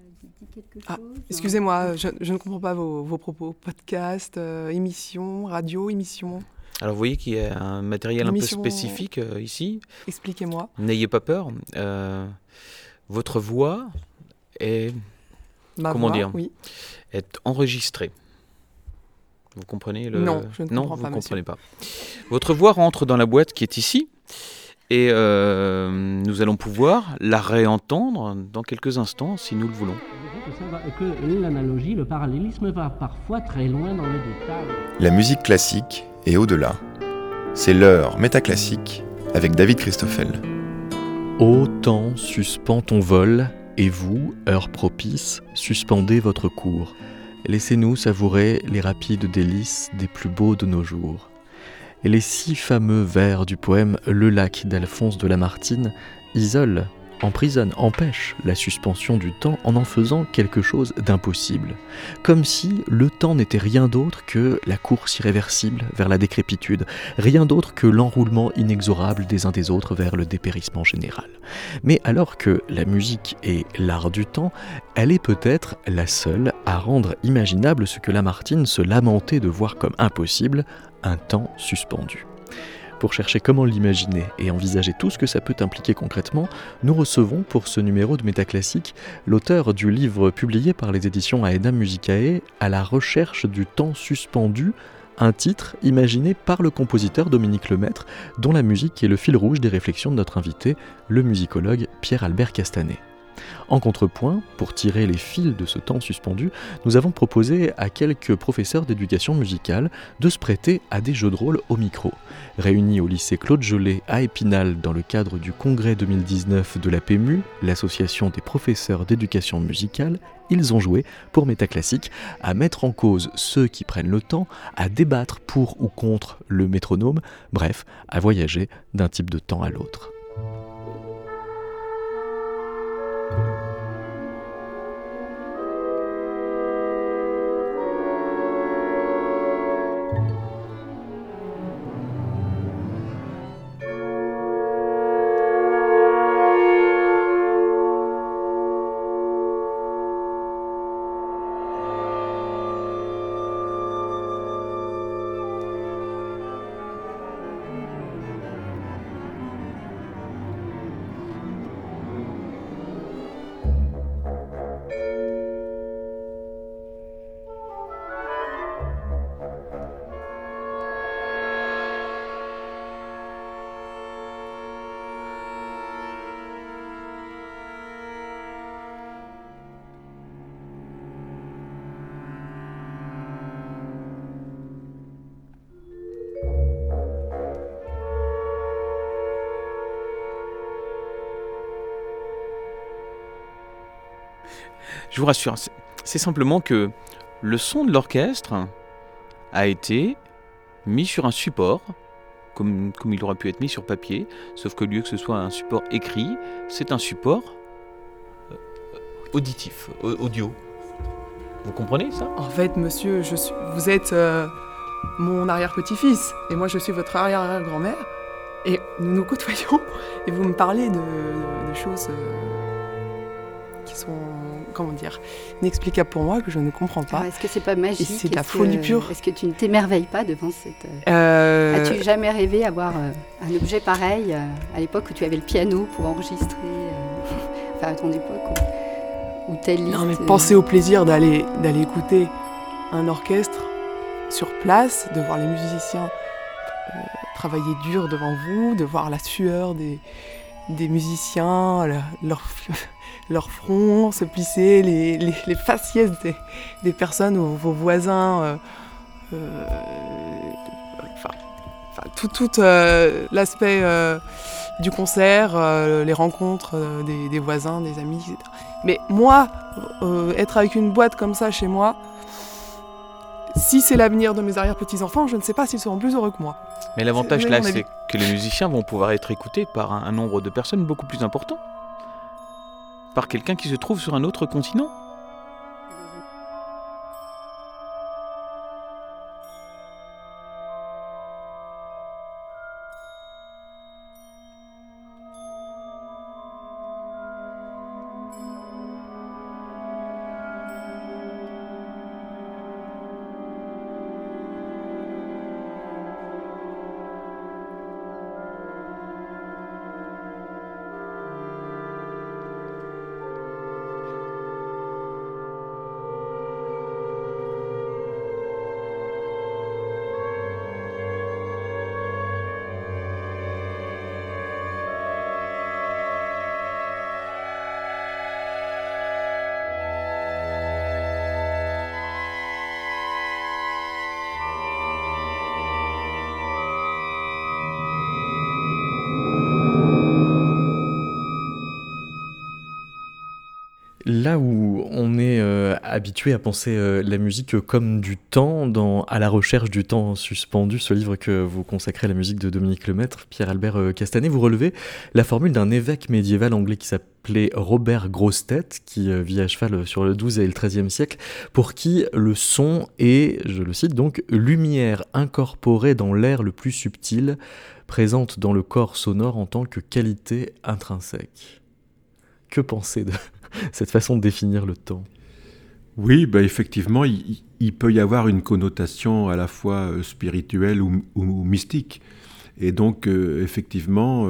dit quelque Ah, chose? excusez-moi, je ne comprends pas vos propos. Podcast, émission, radio, émission. Alors vous voyez qu'il y a un matériel Une un peu émission, spécifique ici. expliquez-moi. N'ayez pas peur. Votre voix est, Ma comment voix, dire, oui. est enregistrée. Vous comprenez Non, je ne comprends vous pas, ne comprenez monsieur. pas. Votre voix rentre dans la boîte qui est ici et nous allons pouvoir la réentendre dans quelques instants si nous le voulons. Que l'analogie, le parallélisme va parfois très loin dans le détail. La musique classique et au-delà. C'est l'heure métaclassique avec David Christoffel. Ô temps, suspends ton vol, et vous, heure propice, suspendez votre cours. Laissez-nous savourer les rapides délices des plus beaux de nos jours. Et les 6 fameux vers du poème Le lac d'Alphonse de Lamartine isolent, emprisonnent, empêchent la suspension du temps en faisant quelque chose d'impossible. Comme si le temps n'était rien d'autre que la course irréversible vers la décrépitude, rien d'autre que l'enroulement inexorable des uns des autres vers le dépérissement général. Mais alors que la musique est l'art du temps, elle est peut-être la seule à rendre imaginable ce que Lamartine se lamentait de voir comme impossible, un temps suspendu. Pour chercher comment l'imaginer et envisager tout ce que ça peut impliquer concrètement, nous recevons pour ce numéro de Métaclassique l'auteur du livre publié par les éditions Aedam Musicae, À la recherche du temps suspendu, un titre imaginé par le compositeur Dominique Lemaître, dont la musique est le fil rouge des réflexions de notre invité, le musicologue Pierre-Albert Castanet. En contrepoint, pour tirer les fils de ce temps suspendu, nous avons proposé à quelques professeurs d'éducation musicale de se prêter à des jeux de rôle au micro. Réunis au lycée Claude Gelée à Épinal dans le cadre du congrès 2019 de la PMU, l'association des professeurs d'éducation musicale, ils ont joué, pour Métaclassique, à mettre en cause ceux qui prennent le temps, à débattre pour ou contre le métronome, bref, à voyager d'un type de temps à l'autre. Je vous rassure, c'est simplement que le son de l'orchestre a été mis sur un support, comme il aurait pu être mis sur papier, sauf que au lieu que ce soit un support écrit, c'est un support auditif, audio. Vous comprenez ça ? En fait, monsieur, vous êtes mon arrière-petit-fils, et moi je suis votre arrière-grand-mère, et nous nous côtoyons, et vous me parlez de choses qui sont, comment dire, inexplicables pour moi, que je ne comprends pas. Alors, est-ce que c'est pas magique? Et c'est de la folie pure. Est-ce que tu ne t'émerveilles pas devant cette... As-tu jamais rêvé avoir un objet pareil à l'époque où tu avais le piano pour enregistrer, enfin à ton époque, ou tes listes? Non mais pensez au plaisir d'aller écouter un orchestre sur place, de voir les musiciens travailler dur devant vous, de voir la sueur des musiciens, leur front se plisser, les faciès des personnes, vos voisins, tout l'aspect du concert, les rencontres des voisins, des amis, etc. Mais moi, être avec une boîte comme ça chez moi, si c'est l'avenir de mes arrière-petits-enfants, je ne sais pas s'ils seront plus heureux que moi. Mais l'avantage là, c'est que les musiciens vont pouvoir être écoutés par un nombre de personnes beaucoup plus important. Par quelqu'un qui se trouve sur un autre continent. Là où on est habitué à penser la musique comme du temps, À la recherche du temps suspendu, ce livre que vous consacrez à la musique de Dominique Lemaître, Pierre-Albert Castanet, vous relevez la formule d'un évêque médiéval anglais qui s'appelait Robert Grossetête, qui vit à cheval sur le XIIe et le XIIIe siècle, pour qui le son est, je le cite donc, lumière incorporée dans l'air le plus subtil, présente dans le corps sonore en tant que qualité intrinsèque. Que penser de cette façon de définir le temps ? Oui, effectivement, il peut y avoir une connotation à la fois spirituelle ou mystique. Et donc, effectivement,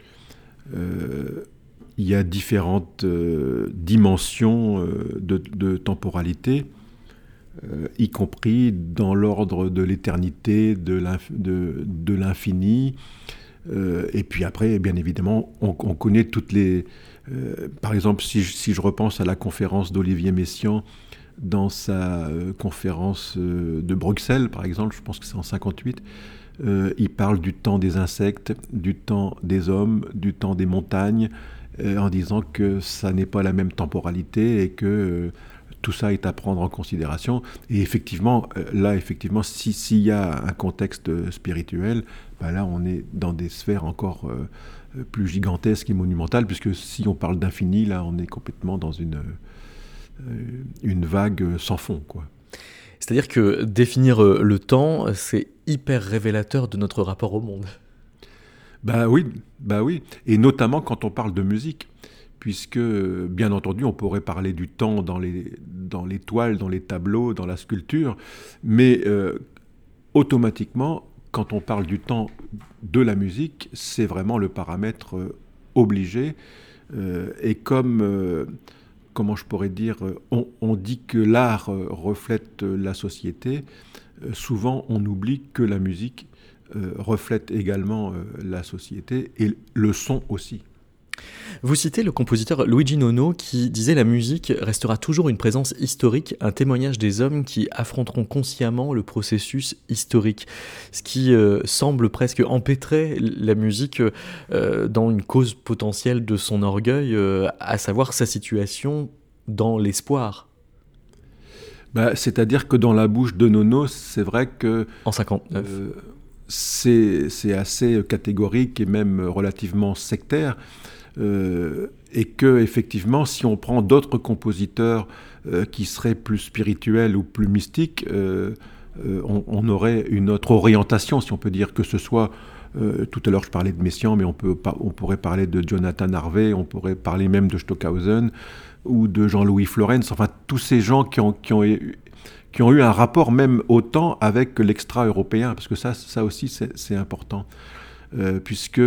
il y a différentes dimensions de temporalité, y compris dans l'ordre de l'éternité, de l'infini. Et puis après, bien évidemment, on connaît toutes les... par exemple, si je repense à la conférence d'Olivier Messiaen dans sa conférence de Bruxelles, par exemple, je pense que c'est en 1958, il parle du temps des insectes, du temps des hommes, du temps des montagnes, en disant que ça n'est pas la même temporalité et que tout ça est à prendre en considération. Et effectivement, s'il y a un contexte spirituel, là on est dans des sphères encore plus gigantesques et monumentales, puisque si on parle d'infini, là on est complètement dans une vague sans fond, quoi. C'est-à-dire que définir le temps, c'est hyper révélateur de notre rapport au monde. Oui. Et notamment quand on parle de musique, puisque, bien entendu, on pourrait parler du temps dans les toiles, dans les tableaux, dans la sculpture, mais automatiquement, quand on parle du temps de la musique, c'est vraiment le paramètre obligé. Et comment je pourrais dire, on dit que l'art reflète la société, souvent on oublie que la musique reflète également la société et le son aussi. Vous citez le compositeur Luigi Nono qui disait « La musique restera toujours une présence historique, un témoignage des hommes qui affronteront consciemment le processus historique ». Ce qui semble presque empêtrer la musique dans une cause potentielle de son orgueil, à savoir sa situation dans l'espoir. C'est-à-dire que dans la bouche de Nono, c'est vrai que... En 59. C'est assez catégorique et même relativement sectaire. Et que effectivement, si on prend d'autres compositeurs qui seraient plus spirituels ou plus mystiques, on aurait une autre orientation, si on peut dire, que ce soit tout à l'heure je parlais de Messiaen, mais on pourrait parler de Jonathan Harvey, on pourrait parler même de Stockhausen ou de Jean-Louis Florence, enfin tous ces gens qui ont eu un rapport même au temps avec l'extra-européen, parce que ça aussi c'est important. Puisque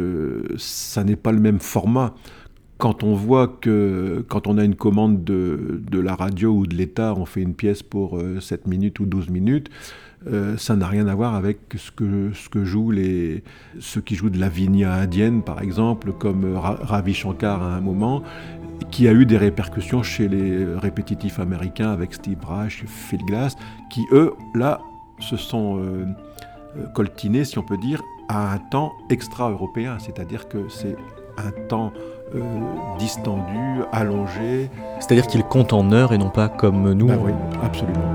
ça n'est pas le même format. Quand on voit que quand on a une commande de la radio ou de l'État, on fait une pièce pour 7 minutes ou 12 minutes, ça n'a rien à voir avec ce que jouent ceux qui jouent de la vigna indienne, par exemple, comme Ravi Shankar à un moment, qui a eu des répercussions chez les répétitifs américains avec Steve Reich, Phil Glass, qui eux, là, se sont coltinés, si on peut dire, à un temps extra-européen, c'est-à-dire que c'est un temps distendu, allongé. C'est-à-dire qu'il compte en heures et non pas comme nous. Oui, absolument.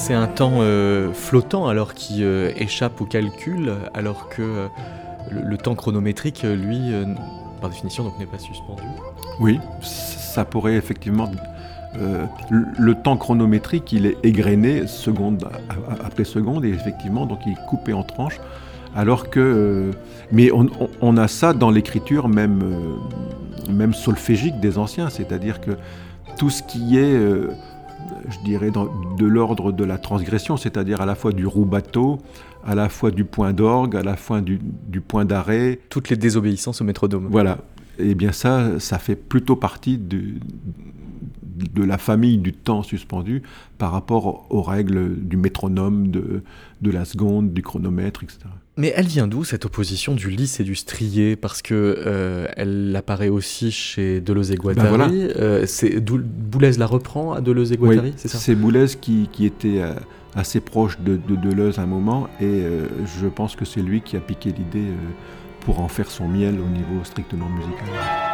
C'est un temps flottant alors qui échappe au calcul, alors que le temps chronométrique, lui, par définition, donc, n'est pas suspendu. Oui, ça pourrait effectivement... le temps chronométrique, il est égrené seconde après seconde, et effectivement, donc il est coupé en tranches, alors que... mais on a ça dans l'écriture même solfégique des anciens, c'est-à-dire que tout ce qui est... je dirais de l'ordre de la transgression, c'est-à-dire à la fois du roux-bateau, à la fois du point d'orgue, à la fois du point d'arrêt. Toutes les désobéissances au métronome. Voilà. Eh bien ça fait plutôt partie de la famille du temps suspendu par rapport aux règles du métronome, de la seconde, du chronomètre, etc. Mais elle vient d'où, cette opposition du lisse et du strié? Parce que elle apparaît aussi chez Deleuze et Guattari. Voilà. Boulez la reprend à Deleuze et Guattari, oui, c'est ça? C'est Boulez qui était assez proche de Deleuze à un moment, et je pense que c'est lui qui a piqué l'idée pour en faire son miel au niveau strictement musical.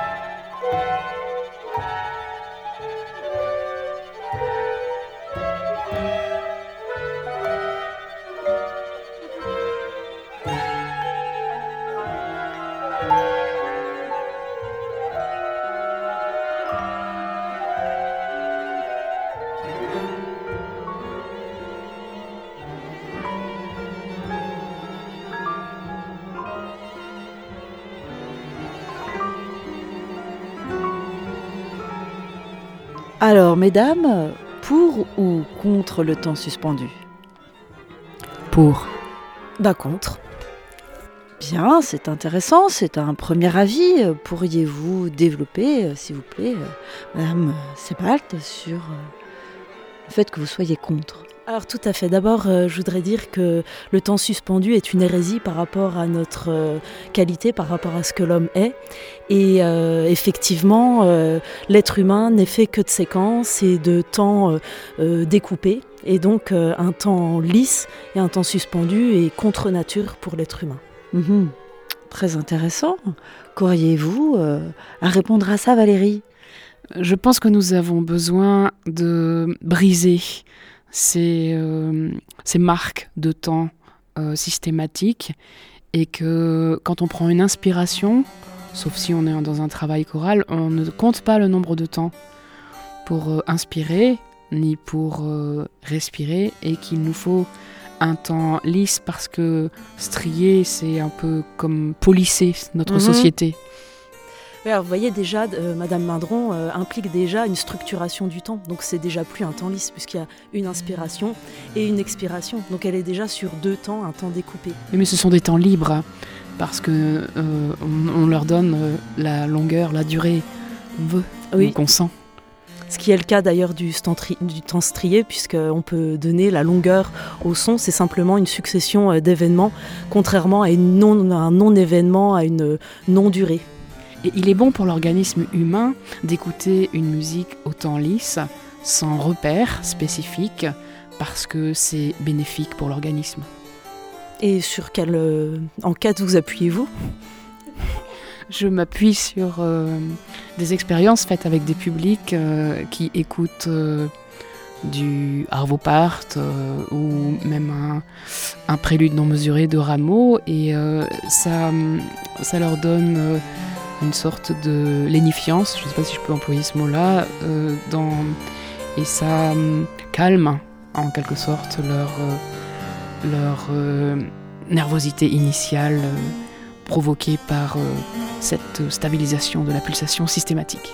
Alors, mesdames, pour ou contre le temps suspendu? Pour. Contre. Bien, c'est intéressant, c'est un premier avis. Pourriez-vous développer, s'il vous plaît, Madame Sebald, sur le fait que vous soyez contre? Alors tout à fait. D'abord, je voudrais dire que le temps suspendu est une hérésie par rapport à notre qualité, par rapport à ce que l'homme est. Et effectivement, l'être humain n'est fait que de séquences et de temps découpés. Et donc, un temps lisse et un temps suspendu est contre nature pour l'être humain. Très intéressant. Qu'auriez-vous à répondre à ça, Valérie? Je pense que nous avons besoin de briser ces marques de temps systématiques, et que quand on prend une inspiration, sauf si on est dans un travail choral, on ne compte pas le nombre de temps pour inspirer ni pour respirer, et qu'il nous faut un temps lisse parce que strier, c'est un peu comme polisser notre société. Alors, vous voyez déjà, Madame Mindron implique déjà une structuration du temps. Donc c'est déjà plus un temps lisse, puisqu'il y a une inspiration et une expiration. Donc elle est déjà sur 2 temps, un temps découpé. Mais ce sont des temps libres, parce que on leur donne la longueur, la durée qu'on veut, qu'on sent. Ce qui est le cas d'ailleurs du temps strié, puisqu'on peut donner la longueur au son. C'est simplement une succession d'événements, contrairement à un non-événement, à une non-durée. Et il est bon pour l'organisme humain d'écouter une musique au temps lisse, sans repère spécifique, parce que c'est bénéfique pour l'organisme. Et sur quelle enquête vous appuyez-vous ? Je m'appuie sur des expériences faites avec des publics qui écoutent du Arvo Pärt ou même un prélude non mesuré de Rameau, et ça leur donne une sorte de lénifiance, je ne sais pas si je peux employer ce mot-là, et ça calme en quelque sorte leur nervosité initiale provoquée par cette stabilisation de la pulsation systématique.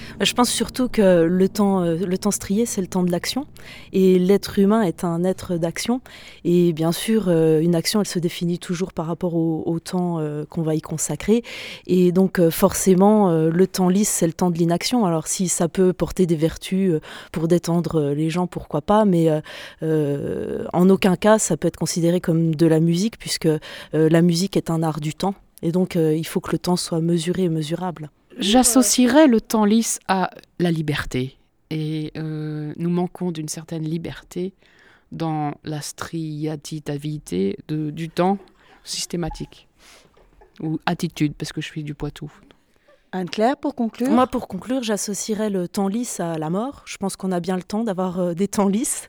Je pense surtout que le temps strié, c'est le temps de l'action. Et l'être humain est un être d'action. Et bien sûr, une action, elle se définit toujours par rapport au temps qu'on va y consacrer. Et donc, forcément, le temps lisse, c'est le temps de l'inaction. Alors, si ça peut porter des vertus pour détendre les gens, pourquoi pas. Mais en aucun cas, ça peut être considéré comme de la musique, puisque la musique est un art du temps. Et donc, il faut que le temps soit mesuré et mesurable. J'associerais le temps lisse à la liberté. Et nous manquons d'une certaine liberté dans la striativité du temps systématique. Ou attitude, parce que je suis du Poitou. Anne-Claire, pour conclure ? Moi, pour conclure, j'associerais le temps lisse à la mort. Je pense qu'on a bien le temps d'avoir des temps lisses.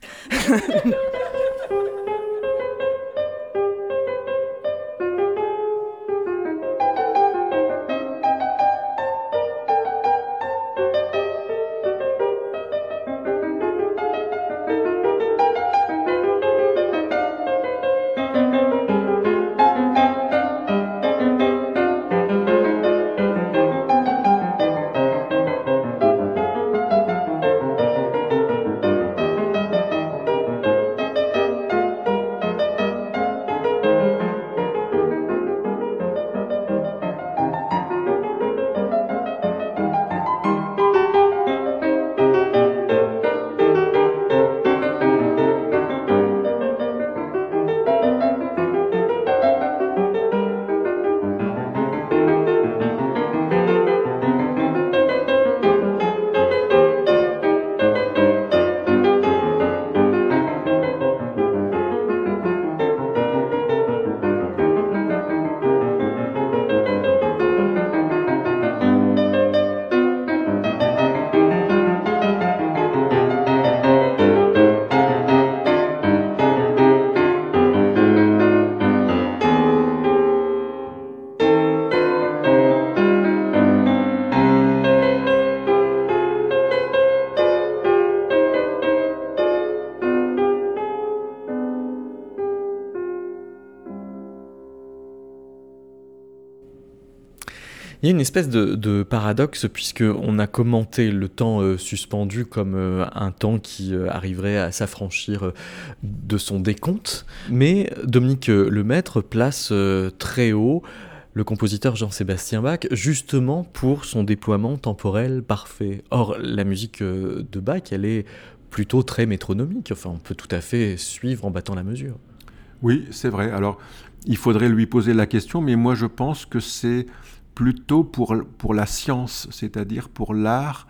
Il y a une espèce de paradoxe puisqu'on a commenté le temps suspendu comme un temps qui arriverait à s'affranchir de son décompte. Mais Dominique Lemaître place très haut le compositeur Jean-Sébastien Bach justement pour son déploiement temporel parfait. Or, la musique de Bach, elle est plutôt très métronomique. Enfin, on peut tout à fait suivre en battant la mesure. Oui, c'est vrai. Alors, il faudrait lui poser la question, mais moi je pense que c'est plutôt pour la science, c'est-à-dire pour l'art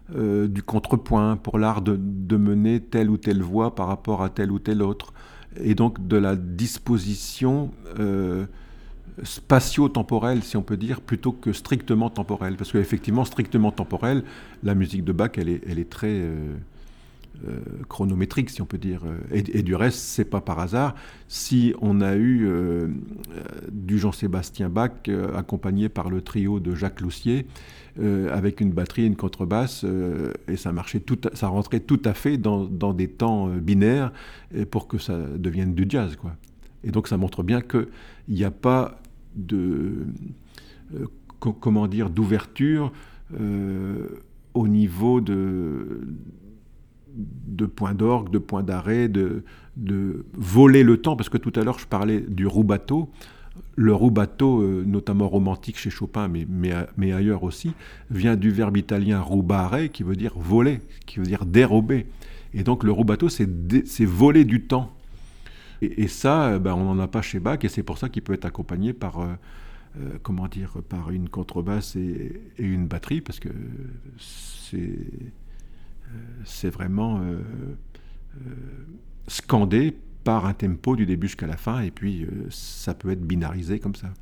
du contrepoint, pour l'art de mener telle ou telle voix par rapport à telle ou telle autre, et donc de la disposition spatio-temporelle, si on peut dire, plutôt que strictement temporelle. Parce qu'effectivement, strictement temporelle, la musique de Bach, elle est très chronométrique, si on peut dire. Et du reste, c'est pas par hasard si on a eu du Jean-Sébastien Bach accompagné par le trio de Jacques Loussier avec une batterie et une contrebasse et ça marchait ça rentrait tout à fait dans des temps binaires pour que ça devienne du jazz, quoi. Et donc ça montre bien qu'il n'y a pas d'ouverture au niveau de points d'orgue, de points d'arrêt, de voler le temps, parce que tout à l'heure je parlais du rubato. Le rubato, notamment romantique chez Chopin, mais ailleurs aussi, vient du verbe italien rubare, qui veut dire voler, qui veut dire dérober. Et donc le rubato, c'est voler du temps. Et ça, on n'en a pas chez Bach, et c'est pour ça qu'il peut être accompagné par par une contrebasse et une batterie, parce que c'est vraiment scandé par un tempo du début jusqu'à la fin, et puis ça peut être binarisé comme ça.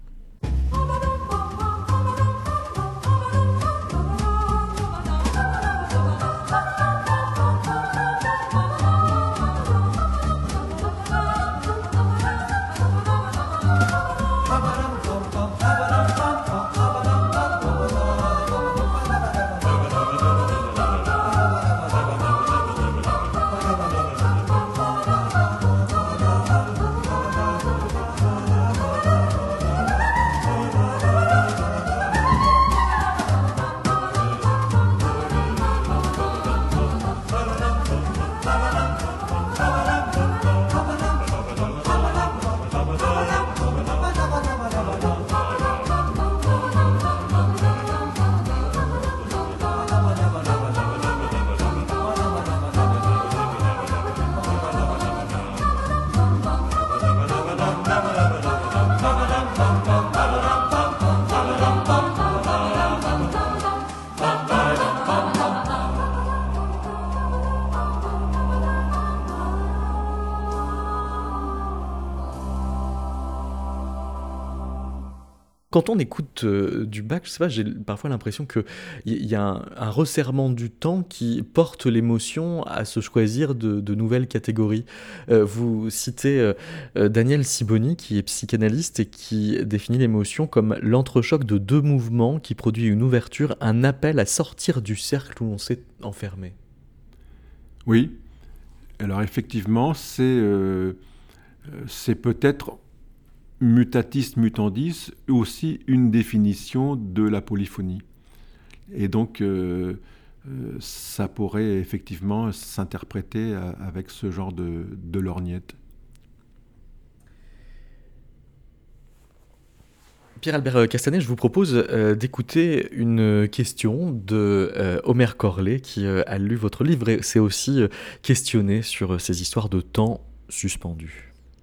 Quand on écoute du Bach, je sais pas, j'ai parfois l'impression qu'il y a un resserrement du temps qui porte l'émotion à se choisir de nouvelles catégories. Vous citez Daniel Sibony, qui est psychanalyste et qui définit l'émotion comme l'entrechoc de deux mouvements qui produit une ouverture, un appel à sortir du cercle où on s'est enfermé. Oui, alors effectivement, c'est peut-être mutatis mutandis, aussi une définition de la polyphonie. Et donc, ça pourrait effectivement s'interpréter avec ce genre de lorgnette. Pierre-Albert Castanet, je vous propose d'écouter une question de Omer Corlet, qui a lu votre livre et s'est aussi questionné sur ces histoires de temps suspendu.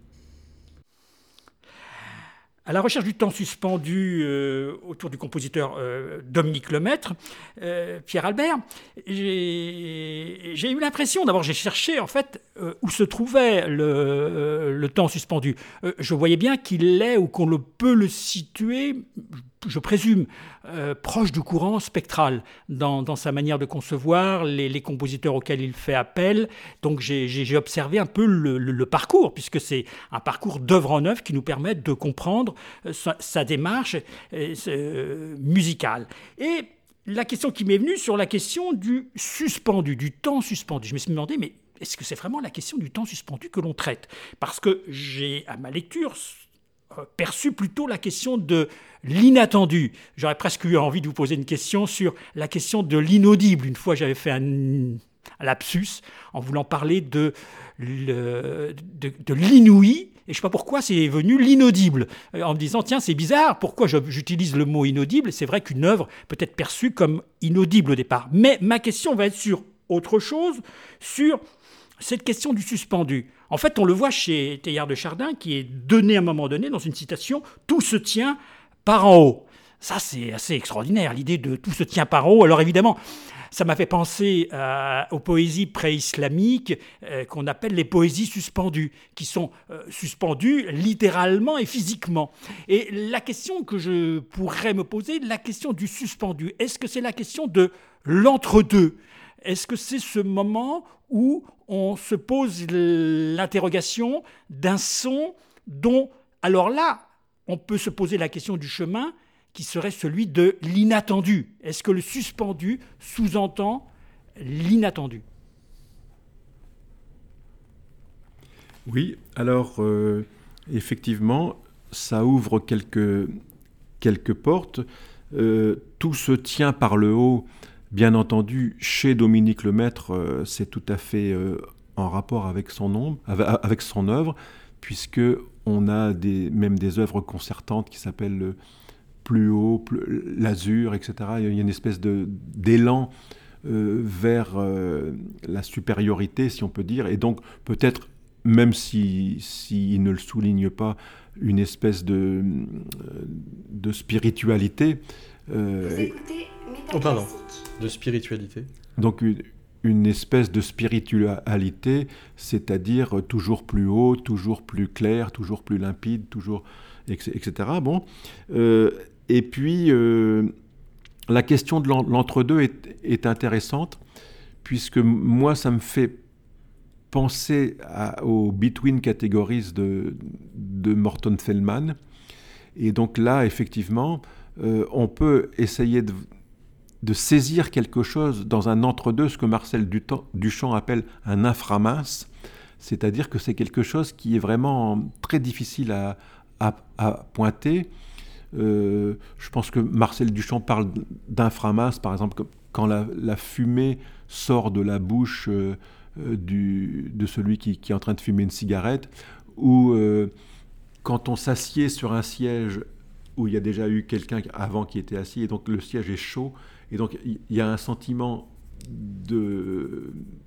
À la recherche du temps suspendu autour du compositeur Dominique Lemaître, Pierre Albert, j'ai eu l'impression, d'abord j'ai cherché en fait où se trouvait le temps suspendu. Je voyais bien qu'il est ou qu'on peut le situer, je présume, proche du courant spectral dans sa manière de concevoir les compositeurs auxquels il fait appel. Donc j'ai observé un peu le parcours, puisque c'est un parcours d'œuvre en œuvre qui nous permet de comprendre sa démarche musicale. Et la question qui m'est venue sur la question du suspendu, du temps suspendu. Je me suis demandé, mais est-ce que c'est vraiment la question du temps suspendu que l'on traite ? Parce que j'ai, à ma lecture, perçu plutôt la question de l'inattendu. J'aurais presque eu envie de vous poser une question sur la question de l'inaudible. Une fois, j'avais fait un lapsus en voulant parler de l'inouï, et je ne sais pas pourquoi c'est venu l'inaudible, en me disant, tiens, c'est bizarre, pourquoi j'utilise le mot inaudible ? C'est vrai qu'une œuvre peut être perçue comme inaudible au départ. Mais ma question va être sur autre chose, sur cette question du suspendu. En fait, on le voit chez Teilhard de Chardin, qui est donné à un moment donné dans une citation « Tout se tient par en haut ». Ça, c'est assez extraordinaire, l'idée de « tout se tient par en haut ». Alors évidemment, ça m'a fait penser aux poésies pré-islamiques qu'on appelle les poésies suspendues, qui sont suspendues littéralement et physiquement. Et la question que je pourrais me poser, la question du suspendu, est-ce que c'est la question de l'entre-deux ? Est-ce que c'est ce moment où on se pose l'interrogation d'un son dont, alors là, on peut se poser la question du chemin qui serait celui de l'inattendu. Est-ce que le suspendu sous-entend l'inattendu ? Oui, alors effectivement, ça ouvre quelques portes. Tout se tient par le haut. Bien entendu, chez Dominique Lemaître, c'est tout à fait en rapport avec son œuvre, puisque on a même des œuvres concertantes qui s'appellent Plus haut, l'azur, etc. Il y a une espèce d'élan vers la supériorité, si on peut dire, et donc peut-être, même s'il ne le souligne pas, une espèce de spiritualité. Vous écoutez Métaclassique. De spiritualité. Donc une espèce de spiritualité, c'est-à-dire toujours plus haut, toujours plus clair, toujours plus limpide, toujours, etc. Bon, et puis la question de l'entre-deux est intéressante, puisque moi ça me fait penser aux Between Categories de Morton Feldman, et donc là effectivement on peut essayer de saisir quelque chose dans un entre-deux, ce que Marcel Duchamp appelle un inframince, c'est-à-dire que c'est quelque chose qui est vraiment très difficile à pointer. Je pense que Marcel Duchamp parle d'inframince, par exemple, quand la fumée sort de la bouche de celui qui est en train de fumer une cigarette, ou quand on s'assied sur un siège où il y a déjà eu quelqu'un avant qui était assis, et donc le siège est chaud, et donc il y a un sentiment de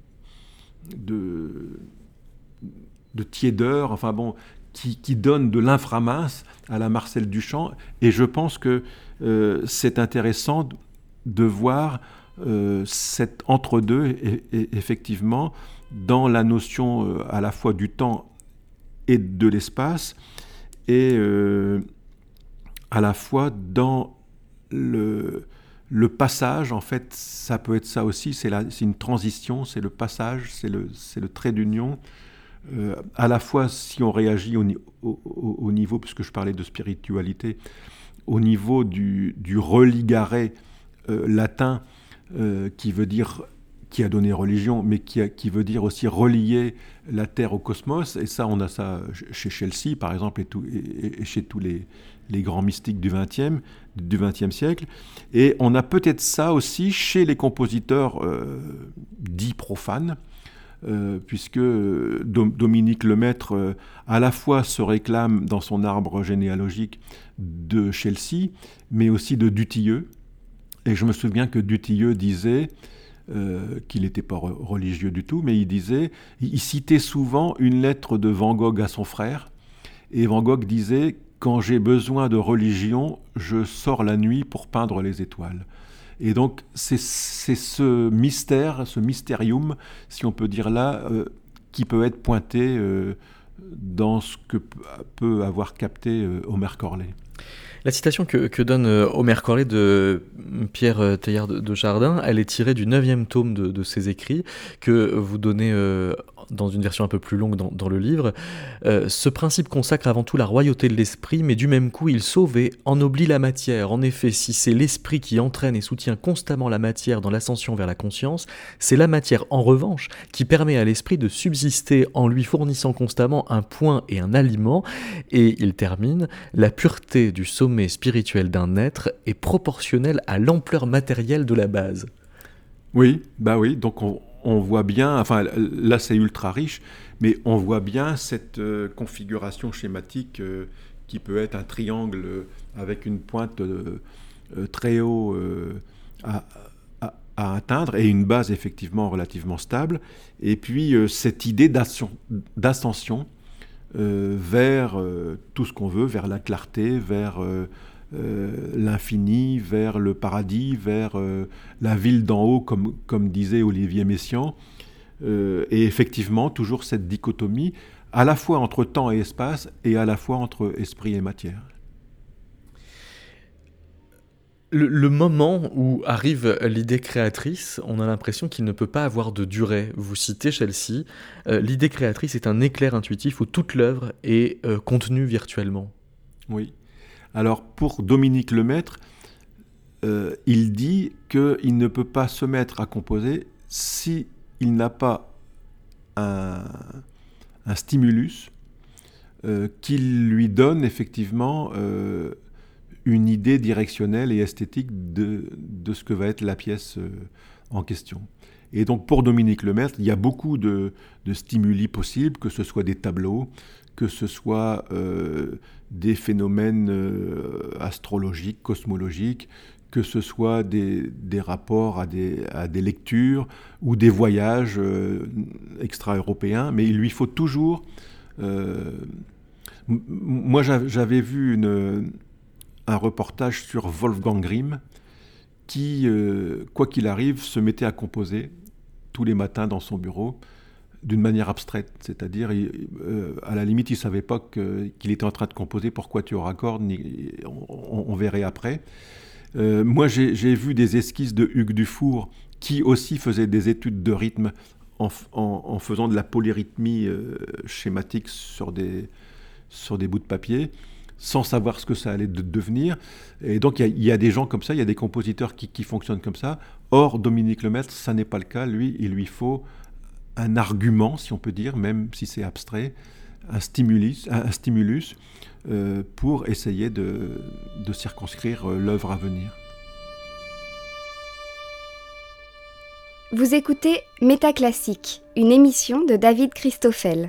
tiédeur, enfin bon, qui donne de l'inframince à la Marcel Duchamp, et je pense que c'est intéressant de voir cet entre-deux, effectivement, dans la notion à la fois du temps et de l'espace, et à la fois dans le passage, en fait, ça peut être ça aussi, c'est une transition, c'est le passage, c'est le trait d'union. À la fois, si on réagit au niveau, puisque je parlais de spiritualité, au niveau du religaré latin, qui a donné religion, mais qui veut dire aussi relier la Terre au cosmos. Et ça, on a ça chez Chelsea, par exemple, et chez tous les grands mystiques du XXe siècle. Et on a peut-être ça aussi chez les compositeurs dits profanes, puisque Dominique Lemaître, à la fois se réclame dans son arbre généalogique de Chelsea, mais aussi de Dutilleux. Et je me souviens que Dutilleux disait qu'il n'était pas religieux du tout, mais il citait souvent une lettre de Van Gogh à son frère, et Van Gogh disait « Quand j'ai besoin de religion, je sors la nuit pour peindre les étoiles ». Et donc c'est ce mystère, ce mystérium, si on peut dire là, qui peut être pointé dans ce que peut avoir capté Omer Corlet. La citation que donne Omer Corlet de Pierre Teilhard de Chardin, elle est tirée du 9e tome de ses écrits, que vous donnez dans une version un peu plus longue dans le livre. Ce principe consacre avant tout la royauté de l'esprit, mais du même coup il sauve et ennoblit la matière. En effet, si c'est l'esprit qui entraîne et soutient constamment la matière dans l'ascension vers la conscience, c'est la matière en revanche qui permet à l'esprit de subsister en lui fournissant constamment un point et un aliment. Et il termine, la pureté du sommet spirituel d'un être est proportionnelle à l'ampleur matérielle de la base. Oui, donc on voit bien, enfin là c'est ultra riche, mais on voit bien cette configuration schématique qui peut être un triangle avec une pointe très haut à atteindre et une base effectivement relativement stable, et puis cette idée d'ascension vers tout ce qu'on veut, vers la clarté, vers l'infini, vers le paradis, vers la ville d'en haut, comme disait Olivier Messiaen. Et effectivement, toujours cette dichotomie, à la fois entre temps et espace, et à la fois entre esprit et matière. Le moment où arrive l'idée créatrice, on a l'impression qu'il ne peut pas avoir de durée. Vous citez Chelsea, l'idée créatrice est un éclair intuitif où toute l'œuvre est contenue virtuellement. Oui. Alors pour Dominique Lemaître, il dit qu'il ne peut pas se mettre à composer s'il n'a pas un stimulus qui lui donne effectivement une idée directionnelle et esthétique de ce que va être la pièce en question. Et donc pour Dominique Lemaître, il y a beaucoup de stimuli possibles, que ce soit des tableaux, que ce soit des phénomènes astrologiques, cosmologiques, que ce soit des rapports à des lectures ou des voyages extra-européens, mais il lui faut toujours... moi j'avais vu un reportage sur Wolfgang Grimm qui, quoi qu'il arrive, se mettait à composer tous les matins dans son bureau d'une manière abstraite, c'est-à-dire à la limite il ne savait pas qu'il était en train de composer pour quatuor à cordes, on verrait après. Moi j'ai vu des esquisses de Hugues Dufour qui aussi faisait des études de rythme en faisant de la polyrythmie schématique sur des bouts de papier, sans savoir ce que ça allait devenir. Et donc il y a des gens comme ça, il y a des compositeurs qui fonctionnent comme ça. Or Dominique Lemaître, ça n'est pas le cas. Lui, il lui faut un argument, si on peut dire, même si c'est abstrait, un stimulus pour essayer de circonscrire l'œuvre à venir. Vous écoutez Métaclassique, une émission de David Christoffel.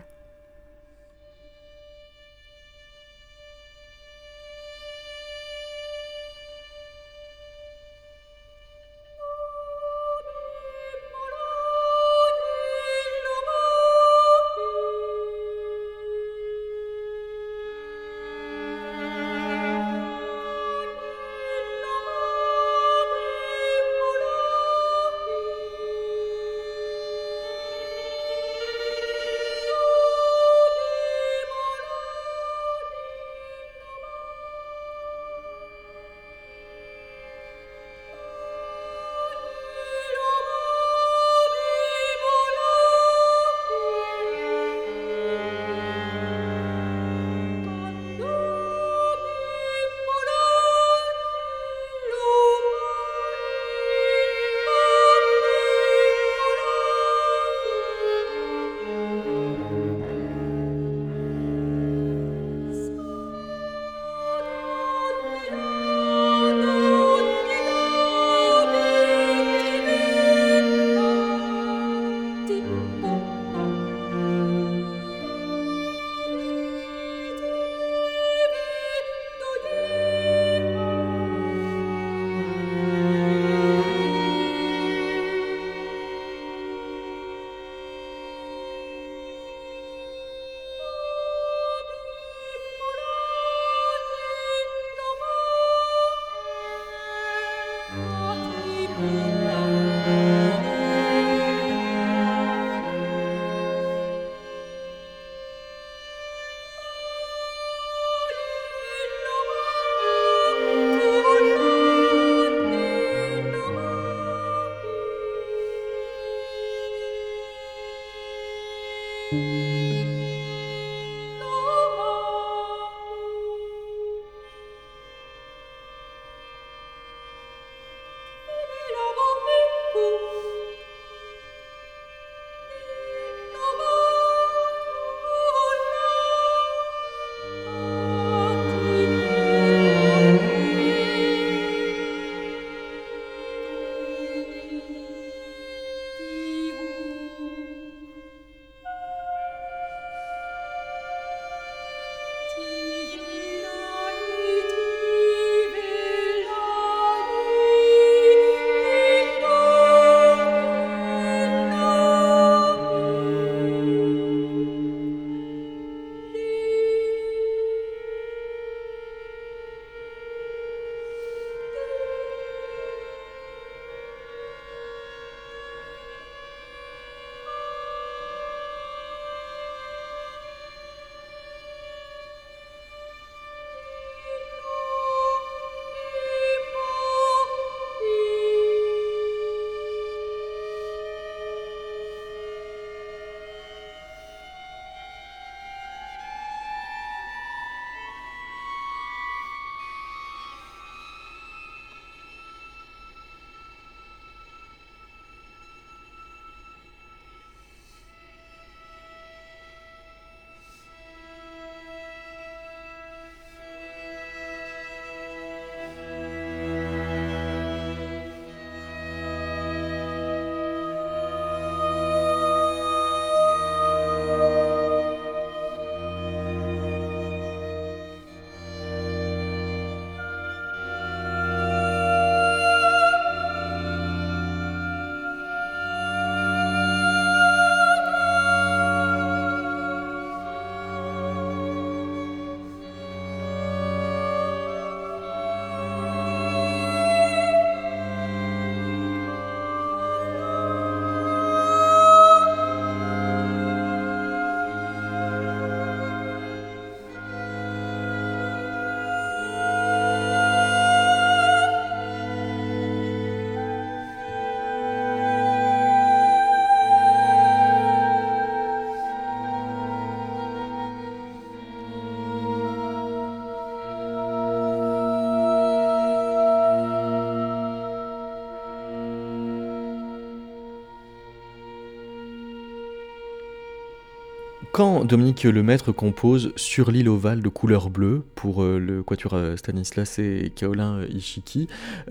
Quand Dominique Lemaître compose Sur l'île ovale de couleur bleue pour le quatuor Stanislas et Kaolin Ishiki,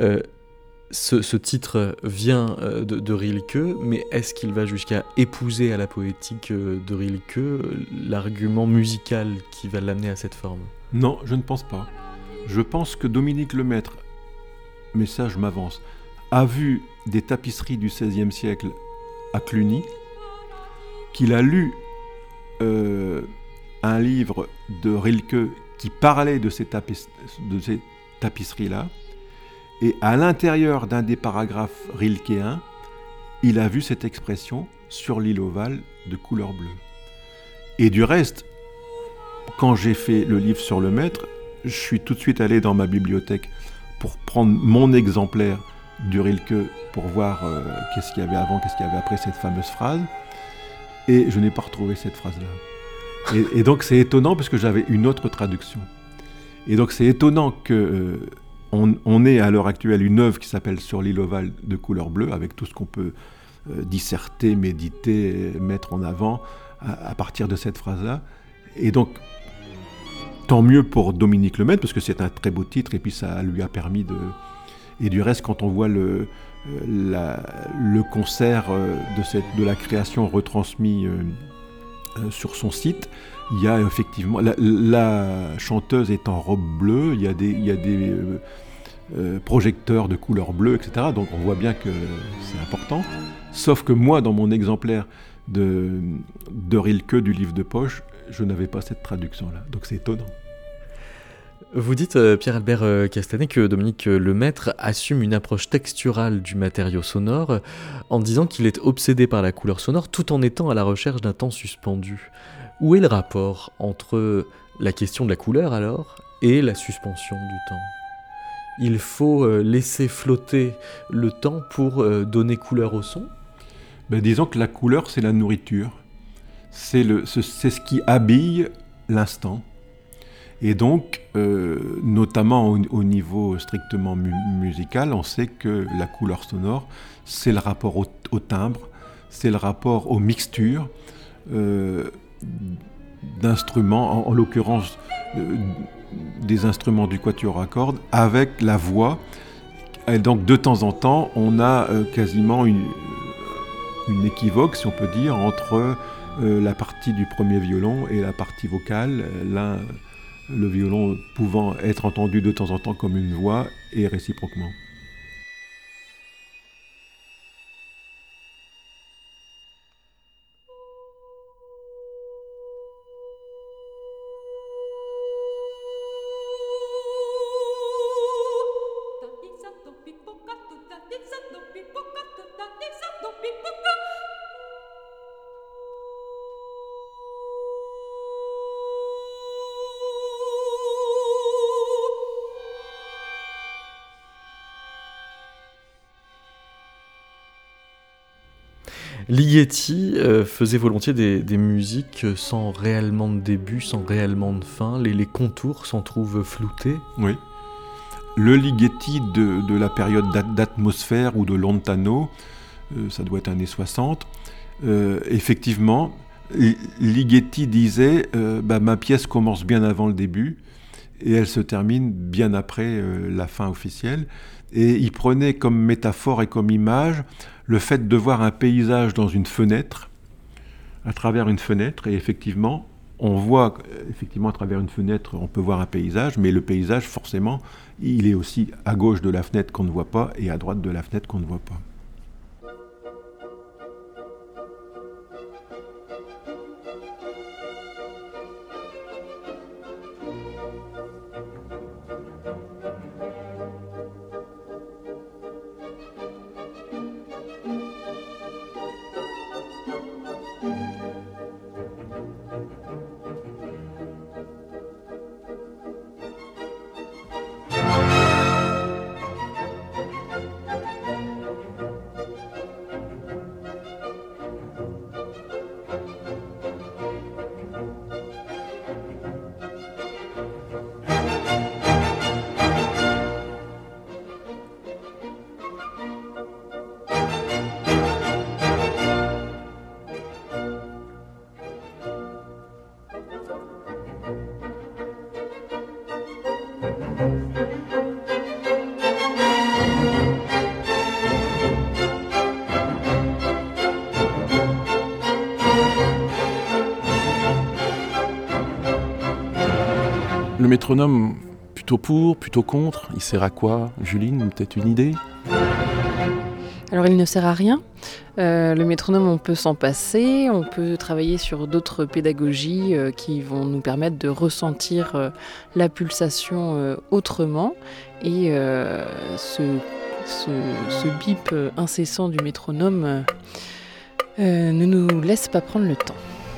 ce titre vient de Rilke, mais est-ce qu'il va jusqu'à épouser à la poétique de Rilke l'argument musical qui va l'amener à cette forme ? Non, je ne pense pas. Je pense que Dominique Lemaître, mais ça je m'avance, a vu des tapisseries du XVIe siècle à Cluny, qu'il a lu un livre de Rilke qui parlait de ces tapisseries-là, et à l'intérieur d'un des paragraphes rilkéens, il a vu cette expression « sur l'île ovale de couleur bleue ». Et du reste, quand j'ai fait le livre sur Lemaître, je suis tout de suite allé dans ma bibliothèque pour prendre mon exemplaire du Rilke pour voir qu'est-ce qu'il y avait avant, qu'est-ce qu'il y avait après cette fameuse phrase. Et je n'ai pas retrouvé cette phrase-là. Et donc c'est étonnant parce que j'avais une autre traduction. Et donc c'est étonnant qu'on ait à l'heure actuelle une œuvre qui s'appelle Sur l'île ovale de couleur bleue, avec tout ce qu'on peut disserter, méditer, mettre en avant à partir de cette phrase-là. Et donc, tant mieux pour Dominique Lemaître, parce que c'est un très beau titre, et puis ça lui a permis de... Et du reste, quand on voit le concert de la création retransmis sur son site, il y a effectivement... La chanteuse est en robe bleue, il y a des projecteurs de couleur bleue, etc. Donc on voit bien que c'est important. Sauf que moi, dans mon exemplaire de Rilke, du livre de poche, je n'avais pas cette traduction-là. Donc c'est étonnant. Vous dites, Pierre-Albert Castanet, que Dominique Lemaître assume une approche texturale du matériau sonore en disant qu'il est obsédé par la couleur sonore tout en étant à la recherche d'un temps suspendu. Où est le rapport entre la question de la couleur alors et la suspension du temps ? Il faut laisser flotter le temps pour donner couleur au son ? Disons que la couleur, c'est la nourriture. c'est ce qui habille l'instant. Et donc, notamment au niveau strictement musical, on sait que la couleur sonore, c'est le rapport au timbre, c'est le rapport aux mixtures d'instruments, en l'occurrence des instruments du quatuor à cordes, avec la voix. Et donc, de temps en temps, on a quasiment une équivoque, si on peut dire, entre la partie du premier violon et la partie vocale. L'un, le violon pouvant être entendu de temps en temps comme une voix et réciproquement. Ligeti faisait volontiers des musiques sans réellement de début, sans réellement de fin. Les contours s'en trouvent floutés. Oui. Le Ligeti de la période d'Atmosphère ou de Lontano, ça doit être années 60, effectivement, Ligeti disait ma pièce commence bien avant le début et elle se termine bien après la fin officielle. Et il prenait comme métaphore et comme image le fait de voir un paysage dans une fenêtre, à travers une fenêtre, et effectivement, on voit, à travers une fenêtre, on peut voir un paysage, mais le paysage, forcément, il est aussi à gauche de la fenêtre qu'on ne voit pas, et à droite de la fenêtre qu'on ne voit pas. Le métronome, plutôt pour, plutôt contre, il sert à quoi? Juline, peut-être une idée? Alors il ne sert à rien. Le métronome, on peut s'en passer, on peut travailler sur d'autres pédagogies qui vont nous permettre de ressentir la pulsation autrement. Et ce bip incessant du métronome ne nous laisse pas prendre le temps.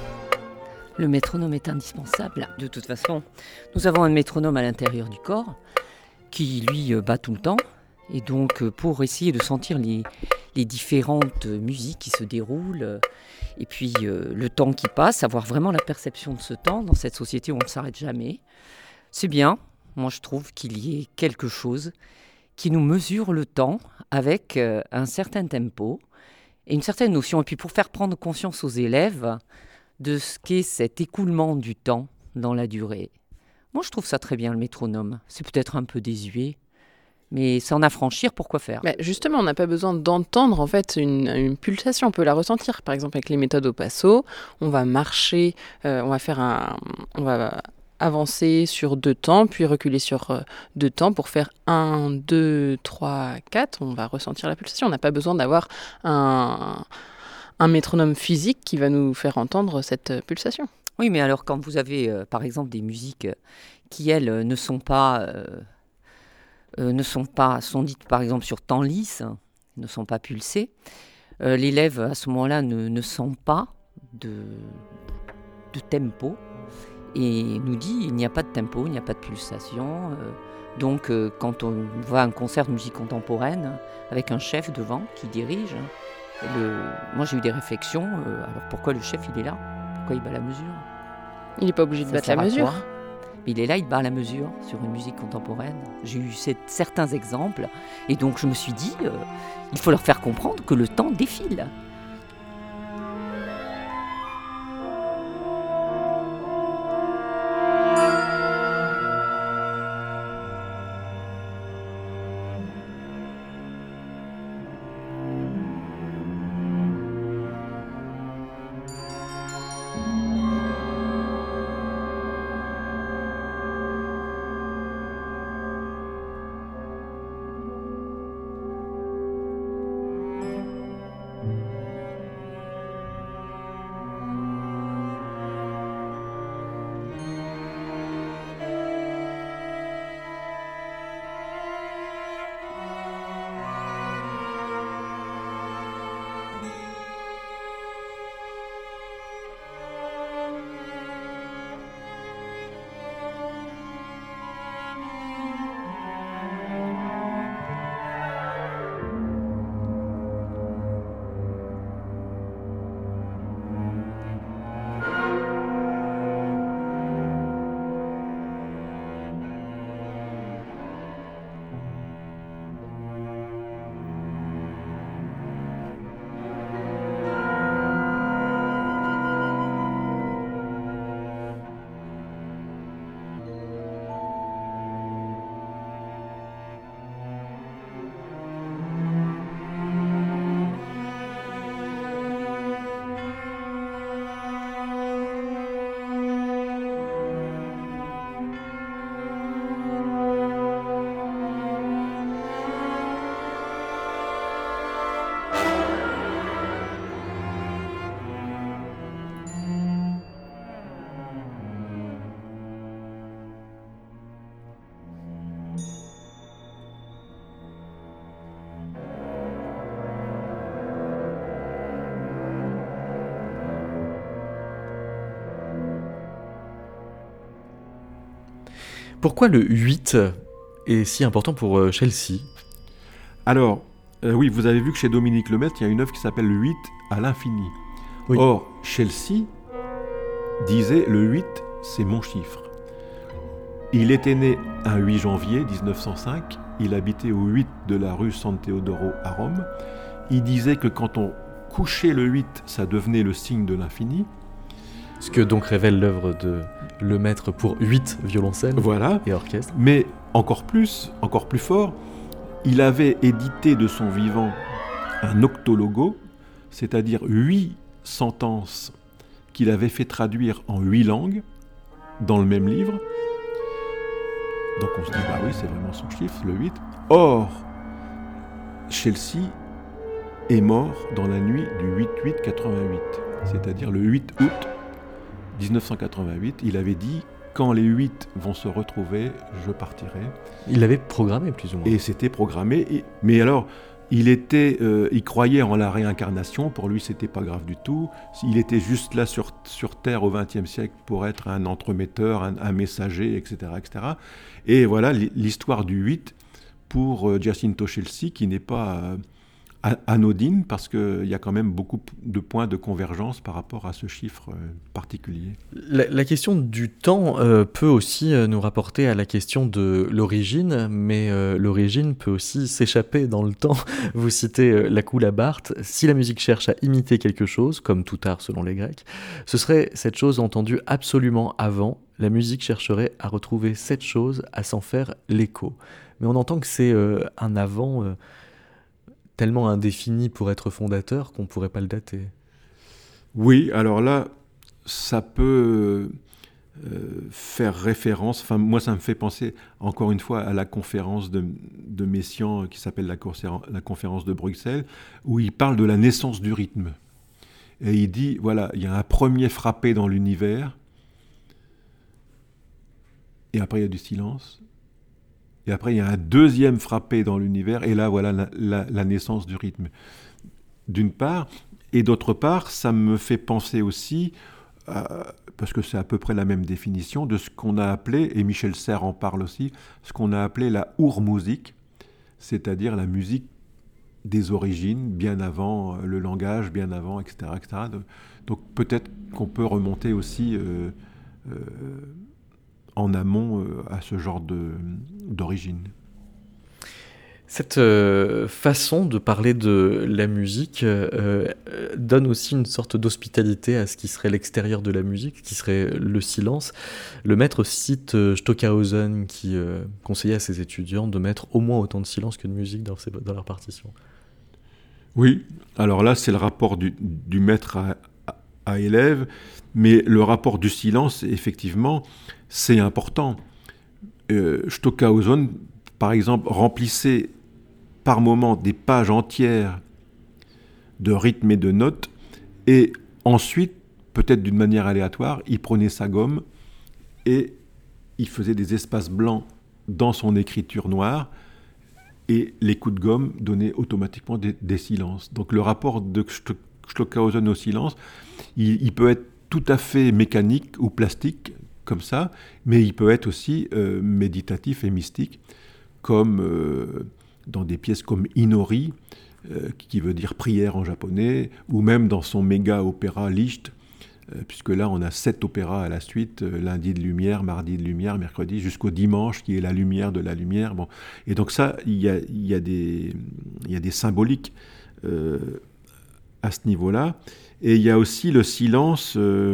Le métronome est indispensable. De toute façon, nous avons un métronome à l'intérieur du corps qui, lui, bat tout le temps. Et donc, pour essayer de sentir les différentes musiques qui se déroulent, et puis le temps qui passe, avoir vraiment la perception de ce temps dans cette société où on ne s'arrête jamais, c'est bien. Moi, je trouve qu'il y ait quelque chose qui nous mesure le temps avec un certain tempo et une certaine notion. Et puis, pour faire prendre conscience aux élèves de ce qu'est cet écoulement du temps dans la durée. Moi, je trouve ça très bien, le métronome. C'est peut-être un peu désuet, mais s'en affranchir, pourquoi faire? Justement, on n'a pas besoin d'entendre en fait une pulsation, on peut la ressentir. Par exemple, avec les méthodes au passo, on va marcher, on va avancer sur 2 temps, puis reculer sur 2 temps pour faire 1, 2, 3, 4. On va ressentir la pulsation. On n'a pas besoin d'avoir un métronome physique qui va nous faire entendre cette pulsation. Oui, mais alors quand vous avez, par exemple, des musiques qui, elles, sont dites, par exemple, sur temps lisse, ne sont pas pulsées, l'élève, à ce moment-là, ne sent pas de tempo et nous dit il n'y a pas de tempo, il n'y a pas de pulsation. Donc, quand on va à un concert de musique contemporaine, avec un chef devant qui dirige, moi j'ai eu des réflexions, alors pourquoi le chef il est là? pourquoi il bat la mesure. Il n'est pas obligé de Ça battre la sert à mesure. quoi ? Mais il est là, il bat la mesure sur une musique contemporaine. J'ai eu certains exemples, et donc je me suis dit, il faut leur faire comprendre que le temps défile. Pourquoi le 8 est si important pour Chelsea ? Alors, oui, vous avez vu que chez Dominique Lemaitre, il y a une œuvre qui s'appelle le 8 à l'infini. Oui. Or, Chelsea disait le 8, c'est mon chiffre. Il était né un 8 janvier 1905, il habitait au 8 de la rue San Teodoro à Rome. Il disait que quand on couchait le 8, ça devenait le signe de l'infini. Ce que donc révèle l'œuvre de Lemaitre pour 8 violoncelles et orchestre. Mais encore plus fort, il avait édité de son vivant un octologo, c'est-à-dire 8 sentences qu'il avait fait traduire en 8 langues dans le même livre. Donc on se dit, bah oui, c'est vraiment son chiffre, le 8. Or, Chelsea est mort dans la nuit du 8-8-88, c'est-à-dire le 8 août 1988. Il avait dit, quand les 8 vont se retrouver, je partirai. Il l'avait programmé plus ou moins. Et c'était programmé. Mais alors, il croyait en la réincarnation. Pour lui, c'était pas grave du tout. Il était juste là sur Terre au XXe siècle pour être un entremetteur, un messager, etc., etc. Et voilà l'histoire du 8 pour Giacinto Chelsea, qui n'est pas anodine, parce qu'il y a quand même beaucoup de points de convergence par rapport à ce chiffre particulier. La question du temps peut aussi nous rapporter à la question de l'origine, mais l'origine peut aussi s'échapper dans le temps. Vous citez la Coulabarthe, si la musique cherche à imiter quelque chose, comme tout art selon les Grecs, ce serait cette chose entendue absolument avant. La musique chercherait à retrouver cette chose, à s'en faire l'écho. Mais on entend que c'est un avant tellement indéfini pour être fondateur qu'on ne pourrait pas le dater. Oui, alors là, ça peut faire référence, enfin moi ça me fait penser encore une fois à la conférence de Messiaen qui s'appelle la conférence de Bruxelles, où il parle de la naissance du rythme. Et il dit, voilà, il y a un premier frappé dans l'univers, et après il y a du silence, et après il y a un deuxième frappé dans l'univers, et là voilà la naissance du rythme. D'une part, et d'autre part, ça me fait penser aussi, parce que c'est à peu près la même définition, de ce qu'on a appelé, et Michel Serres en parle aussi, ce qu'on a appelé la Urmusik, c'est-à-dire la musique des origines, bien avant le langage, bien avant, etc. etc. Donc peut-être qu'on peut remonter aussi en amont à ce genre d'origine. Cette façon de parler de la musique donne aussi une sorte d'hospitalité à ce qui serait l'extérieur de la musique, qui serait le silence. Le maître cite Stockhausen qui conseillait à ses étudiants de mettre au moins autant de silence que de musique dans leur partition. Oui, alors là c'est le rapport du maître à élève, mais le rapport du silence, effectivement, c'est important. Stockhausen, par exemple, remplissait par moment des pages entières de rythmes et de notes, et ensuite, peut-être d'une manière aléatoire, il prenait sa gomme et il faisait des espaces blancs dans son écriture noire, et les coups de gomme donnaient automatiquement des silences. Donc le rapport de Stockhausen au silence, il peut être tout à fait mécanique ou plastique, comme ça, mais il peut être aussi méditatif et mystique, comme dans des pièces comme Inori, qui veut dire prière en japonais, ou même dans son méga opéra Licht, puisque là on a 7 opéras à la suite, lundi de lumière, mardi de lumière, mercredi, jusqu'au dimanche qui est la lumière de la lumière. Bon. Et donc ça, il y a des symboliques à ce niveau-là. Et il y a aussi le silence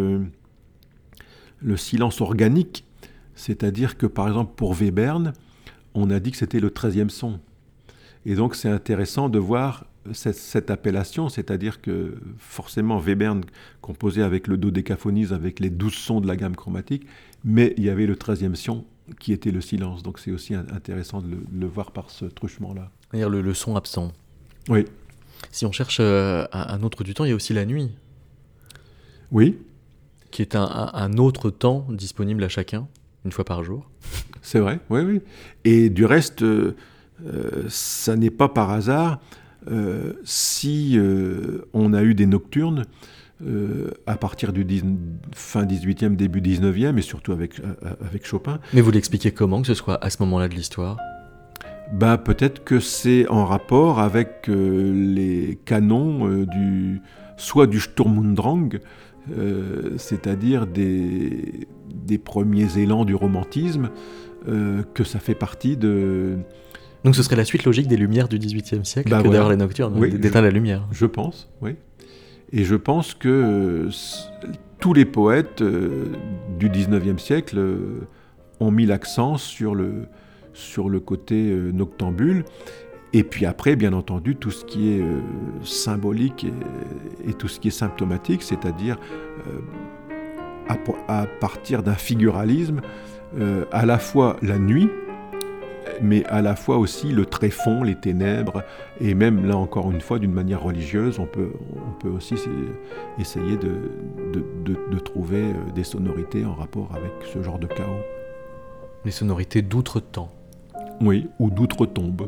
organique, c'est-à-dire que par exemple pour Webern, on a dit que c'était le 13e son. Et donc c'est intéressant de voir cette appellation, c'est-à-dire que forcément Webern composait avec le dodécaphonisme, avec les 12 sons de la gamme chromatique, mais il y avait le 13e son qui était le silence. Donc c'est aussi intéressant de le voir par ce truchement-là. C'est-à-dire le son absent. Oui. Si on cherche un autre du temps, il y a aussi la nuit. Oui. Qui est un autre temps disponible à chacun, une fois par jour. C'est vrai, oui, oui. Et du reste, ça n'est pas par hasard si on a eu des nocturnes à partir du fin 18e, début 19e, et surtout avec Chopin. Mais vous l'expliquez comment que ce soit à ce moment-là de l'histoire ? Bah, peut-être que c'est en rapport avec les canons soit du Sturm und Drang, c'est-à-dire des premiers élans du romantisme, que ça fait partie de... Donc ce serait la suite logique des Lumières du XVIIIe siècle, que d'ailleurs les Nocturnes, oui, d'éteindre la lumière. Je pense, oui. Et je pense que tous les poètes du XIXe siècle ont mis l'accent sur le côté noctambule. Et puis après, bien entendu, tout ce qui est symbolique et tout ce qui est symptomatique, c'est-à-dire à partir d'un figuralisme, à la fois la nuit, mais à la fois aussi le tréfonds, les ténèbres, et même là encore une fois, d'une manière religieuse, on peut aussi essayer de trouver des sonorités en rapport avec ce genre de chaos. Les sonorités d'outre-temps. Oui, ou d'outre-tombe.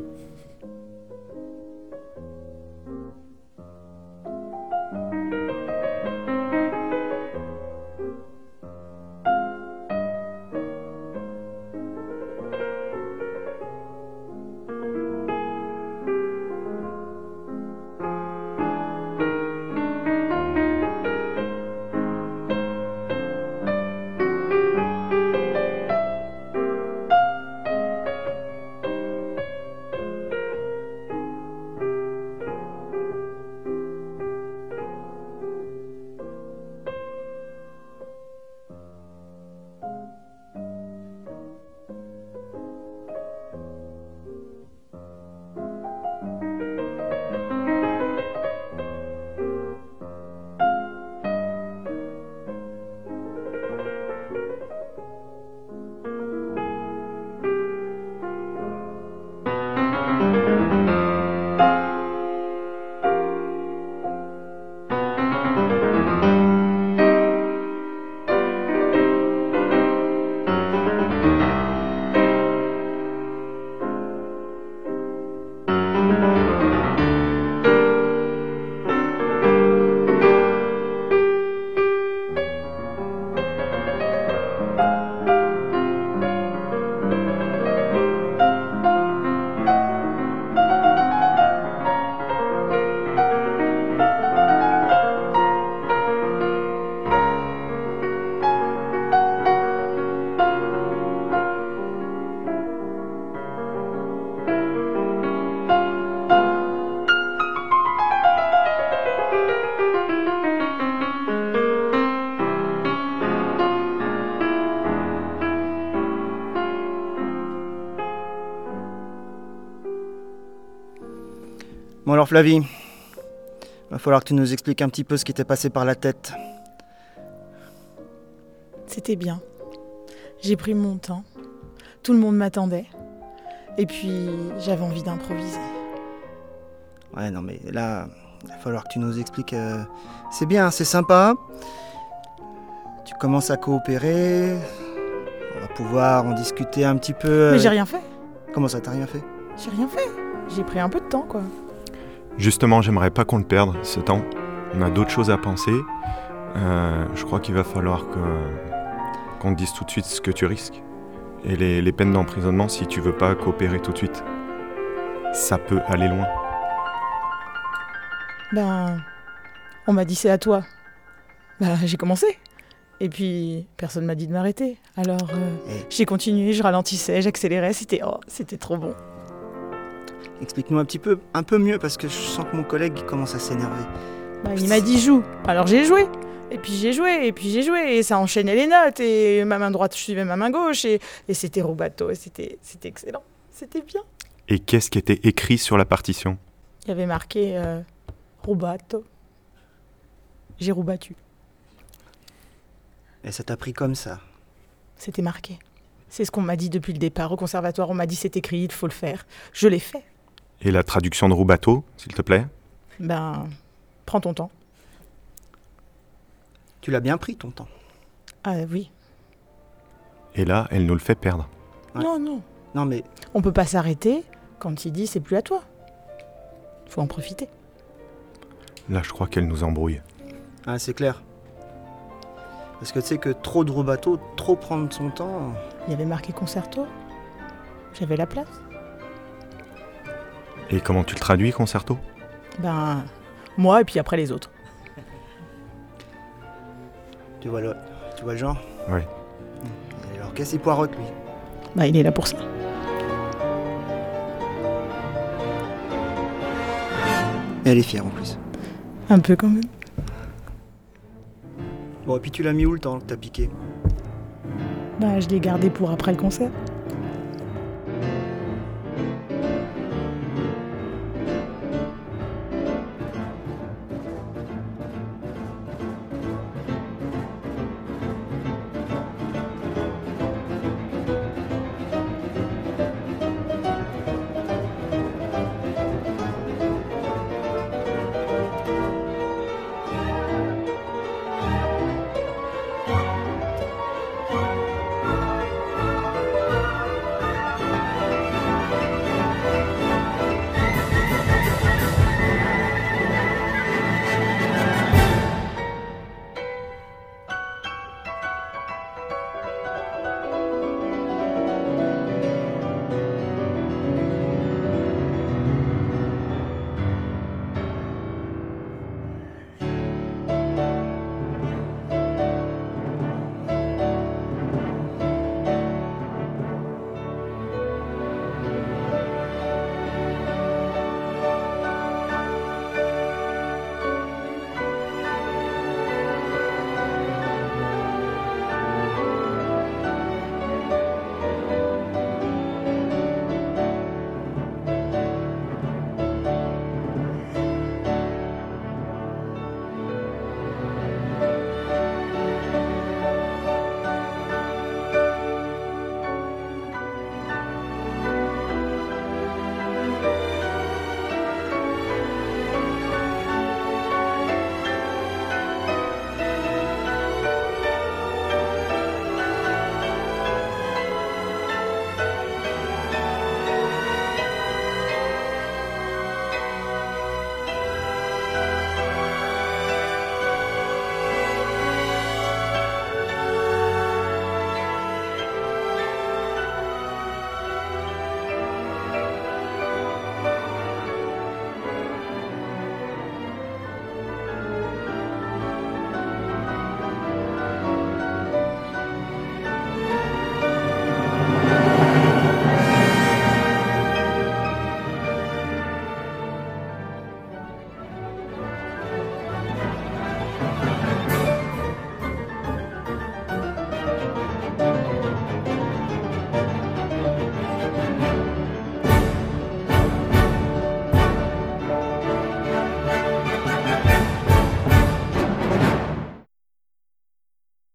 alors Flavie, va falloir que tu nous expliques un petit peu ce qui t'est passé par la tête. C'était bien. J'ai pris mon temps. Tout le monde m'attendait. Et puis, j'avais envie d'improviser. Ouais, non mais là, il va falloir que tu nous expliques. C'est bien, c'est sympa. Tu commences à coopérer. On va pouvoir en discuter un petit peu. Mais j'ai rien fait. Comment ça, t'as rien fait? J'ai rien fait. J'ai pris un peu de temps, quoi. Justement, j'aimerais pas qu'on le perde, ce temps. On a d'autres choses à penser. Je crois qu'il va falloir qu'on te dise tout de suite ce que tu risques. Et les peines d'emprisonnement si tu veux pas coopérer tout de suite. Ça peut aller loin. Ben, on m'a dit c'est à toi. Ben, j'ai commencé. Et puis, personne m'a dit de m'arrêter. Alors, j'ai continué, je ralentissais, j'accélérais. C'était trop bon. Explique-nous un peu mieux, parce que je sens que mon collègue commence à s'énerver. Ben, il m'a dit joue. Alors j'ai joué. Et puis j'ai joué, et ça enchaînait les notes. Et ma main droite suivait ma main gauche. Et c'était rubato, et c'était excellent. C'était bien. Et qu'est-ce qui était écrit sur la partition? Il y avait marqué rubato. J'ai rubattu. Et ça t'a pris comme ça? C'était marqué. C'est ce qu'on m'a dit depuis le départ. Au conservatoire, on m'a dit c'est écrit, il faut le faire. Je l'ai fait. Et la traduction de rubato, s'il te plaît? Ben, prends ton temps. Tu l'as bien pris, ton temps. Ah oui. Et là, elle nous le fait perdre. Ouais. Non. Non, mais... On peut pas s'arrêter quand il dit c'est plus à toi. Faut en profiter. Là, je crois qu'elle nous embrouille. Ah, c'est clair. Parce que tu sais que trop de rubato, trop prendre son temps... Il y avait marqué concerto. J'avais la place. Et comment tu le traduis, concerto? Ben, moi et puis après les autres. Tu vois le genre? Oui. Et l'orchestre, il poireaute, lui. Ben, il est là pour ça. Et elle est fière, en plus. Un peu, quand même. Bon, et puis tu l'as mis où, le temps que t'as piqué? Ben, je l'ai gardé pour après le concert.